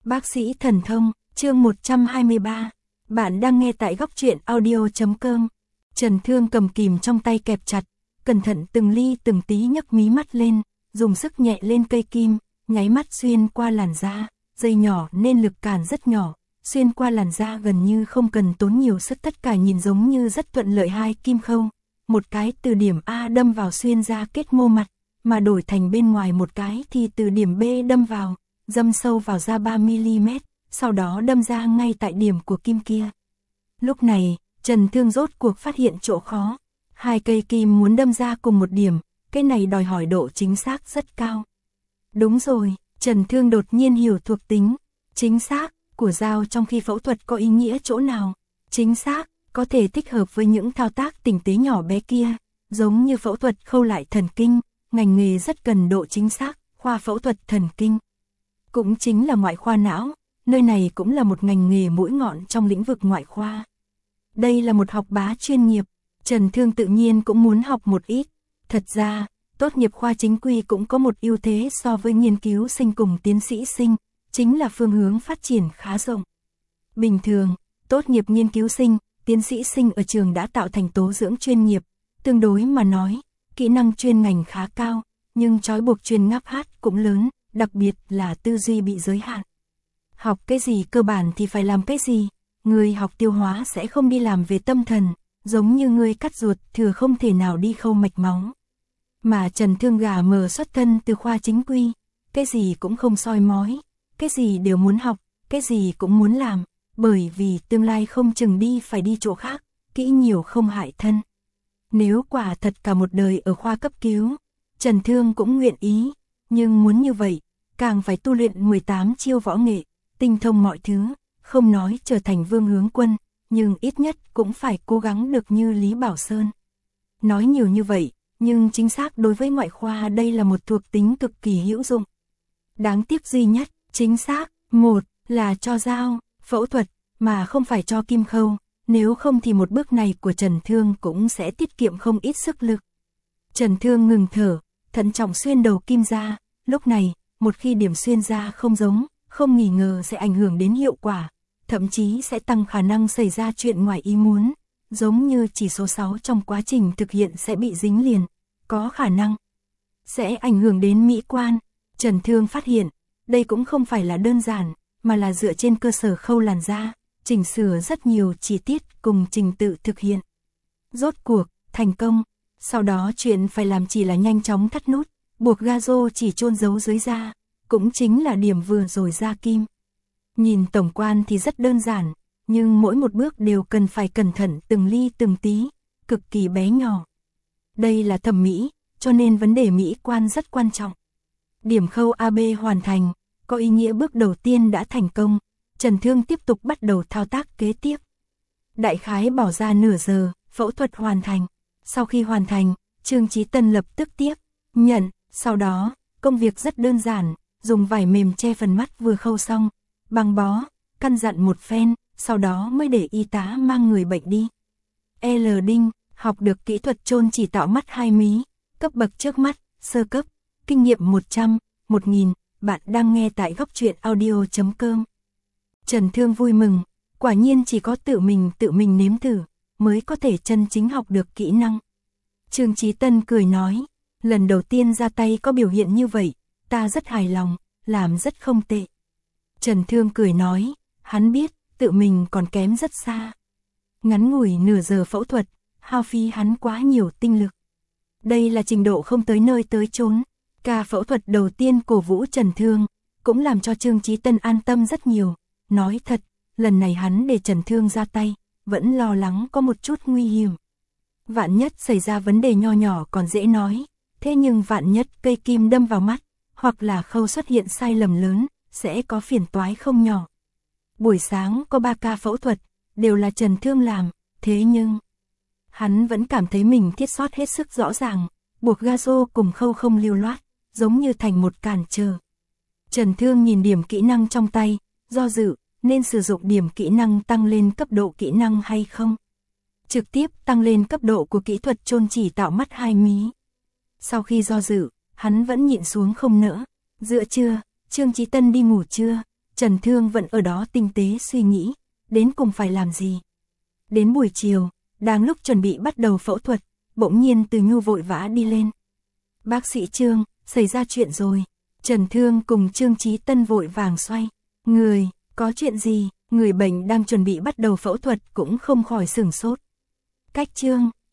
Bác sĩ thần thông, chương 123. Bạn đang nghe tại góc truyện audio.com. Trần Thương cầm kìm trong tay kẹp chặt, cẩn thận từng ly từng tí nhấc mí mắt lên, dùng sức nhẹ lên cây kim, nháy mắt xuyên qua làn da, dây nhỏ nên lực cản rất nhỏ, xuyên qua làn da gần như không cần tốn nhiều sức, tất cả nhìn giống như rất thuận lợi. Hai kim khâu, một cái từ điểm A đâm vào xuyên ra kết mô mặt, mà đổi thành bên ngoài một cái thì từ điểm B đâm vào, đâm sâu vào da 3mm, sau đó đâm ra ngay tại điểm của kim kia. Lúc này, Trần Thương rốt cuộc phát hiện chỗ khó. Hai cây kim muốn đâm ra cùng một điểm, cái này đòi hỏi độ chính xác rất cao. Đúng rồi, Trần Thương đột nhiên hiểu thuộc tính chính xác của dao trong khi phẫu thuật có ý nghĩa chỗ nào. Chính xác, có thể thích hợp với những thao tác tinh tế nhỏ bé kia, giống như phẫu thuật khâu lại thần kinh, ngành nghề rất cần độ chính xác. Khoa phẫu thuật thần kinh cũng chính là ngoại khoa não, nơi này cũng là một ngành nghề mũi nhọn trong lĩnh vực ngoại khoa. Đây là một học bá chuyên nghiệp, Trần Thương tự nhiên cũng muốn học một ít. Thật ra, tốt nghiệp khoa chính quy cũng có một ưu thế so với nghiên cứu sinh cùng tiến sĩ sinh, chính là phương hướng phát triển khá rộng. Bình thường, tốt nghiệp nghiên cứu sinh, tiến sĩ sinh ở trường đã tạo thành tố dưỡng chuyên nghiệp, tương đối mà nói, kỹ năng chuyên ngành khá cao, nhưng trói buộc chuyên ngáp hát cũng lớn, đặc biệt là tư duy bị giới hạn. Học cái gì cơ bản thì phải làm cái gì, người học tiêu hóa sẽ không đi làm về tâm thần, giống như người cắt ruột thừa không thể nào đi khâu mạch máu. Mà Trần Thương gà mờ xuất thân từ khoa chính quy, cái gì cũng không soi mói, cái gì đều muốn học, cái gì cũng muốn làm, bởi vì tương lai không chừng đi phải đi chỗ khác, kỹ nhiều không hại thân. Nếu quả thật cả một đời ở khoa cấp cứu, Trần Thương cũng nguyện ý, nhưng muốn như vậy, càng phải tu luyện 18 chiêu võ nghệ, tinh thông mọi thứ, không nói trở thành vương hướng quân, nhưng ít nhất cũng phải cố gắng được như Lý Bảo Sơn. Nói nhiều như vậy, nhưng chính xác đối với ngoại khoa đây là một thuộc tính cực kỳ hữu dụng. Đáng tiếc duy nhất, chính xác, một là cho dao, phẫu thuật, mà không phải cho kim khâu, nếu không thì một bước này của Trần Thương cũng sẽ tiết kiệm không ít sức lực. Trần Thương ngừng thở, thận trọng xuyên đầu kim ra, lúc này, một khi điểm xuyên ra không giống, không nghi ngờ sẽ ảnh hưởng đến hiệu quả, thậm chí sẽ tăng khả năng xảy ra chuyện ngoài ý muốn, giống như chỉ số 6 trong quá trình thực hiện sẽ bị dính liền, có khả năng sẽ ảnh hưởng đến mỹ quan. Trần Thương phát hiện, đây cũng không phải là đơn giản, mà là dựa trên cơ sở khâu làn da, chỉnh sửa rất nhiều chi tiết cùng trình tự thực hiện. Rốt cuộc, thành công, sau đó chuyện phải làm chỉ là nhanh chóng thắt nút, buộc ga rô chỉ chôn giấu dưới da, cũng chính là điểm vừa rồi ra kim. Nhìn tổng quan thì rất đơn giản, nhưng mỗi một bước đều cần phải cẩn thận từng ly từng tí, cực kỳ bé nhỏ. Đây là thẩm mỹ, cho nên vấn đề mỹ quan rất quan trọng. Điểm khâu AB hoàn thành, có ý nghĩa bước đầu tiên đã thành công, Trần Thương tiếp tục bắt đầu thao tác kế tiếp. Đại khái bỏ ra nửa giờ, phẫu thuật hoàn thành. Sau khi hoàn thành, Trương Chí Tân lập tức tiếp nhận, sau đó, công việc rất đơn giản, dùng vải mềm che phần mắt vừa khâu xong, băng bó, căn dặn một phen, sau đó mới để y tá mang người bệnh đi. L. Đinh, học được kỹ thuật chôn chỉ tạo mắt 2 mí, cấp bậc trước mắt, sơ cấp, kinh nghiệm 100, 1000, bạn đang nghe tại góc truyện audio.com. Trần Thương vui mừng, quả nhiên chỉ có tự mình nếm thử, mới có thể chân chính học được kỹ năng. Trương Chí Tân cười nói, lần đầu tiên ra tay có biểu hiện như vậy, ta rất hài lòng, làm rất không tệ. Trần Thương cười nói, hắn biết, tự mình còn kém rất xa. Ngắn ngủi nửa giờ phẫu thuật, hao phí hắn quá nhiều tinh lực. Đây là trình độ không tới nơi tới chốn. Ca phẫu thuật đầu tiên cổ vũ Trần Thương, cũng làm cho Trương Chí Tân an tâm rất nhiều. Nói thật, lần này hắn để Trần Thương ra tay, vẫn lo lắng có một chút nguy hiểm. Vạn nhất xảy ra vấn đề nho nhỏ còn dễ nói, thế nhưng vạn nhất cây kim đâm vào mắt, hoặc là khâu xuất hiện sai lầm lớn, sẽ có phiền toái không nhỏ. Buổi sáng có 3 ca phẫu thuật, đều là Trần Thương làm, thế nhưng hắn vẫn cảm thấy mình thiết sót hết sức rõ ràng, buộc ga rô cùng khâu không lưu loát, giống như thành một cản trở. Trần Thương nhìn điểm kỹ năng trong tay, do dự, nên sử dụng điểm kỹ năng tăng lên cấp độ kỹ năng hay không. Trực tiếp tăng lên cấp độ của kỹ thuật chôn chỉ tạo mắt 2 mí. Sau khi do dự, hắn vẫn nhịn xuống không nỡ. Giữa trưa, Trương Chí Tân đi ngủ trưa, Trần Thương vẫn ở đó tinh tế suy nghĩ, đến cùng phải làm gì. Đến buổi chiều, đang lúc chuẩn bị bắt đầu phẫu thuật, bỗng nhiên Từ Nhu vội vã đi lên. Bác sĩ Trương, xảy ra chuyện rồi. Trần Thương cùng Trương Chí Tân vội vàng xoay. Người, có chuyện gì? Người bệnh đang chuẩn bị bắt đầu phẫu thuật cũng không khỏi sửng sốt. Cách Trương,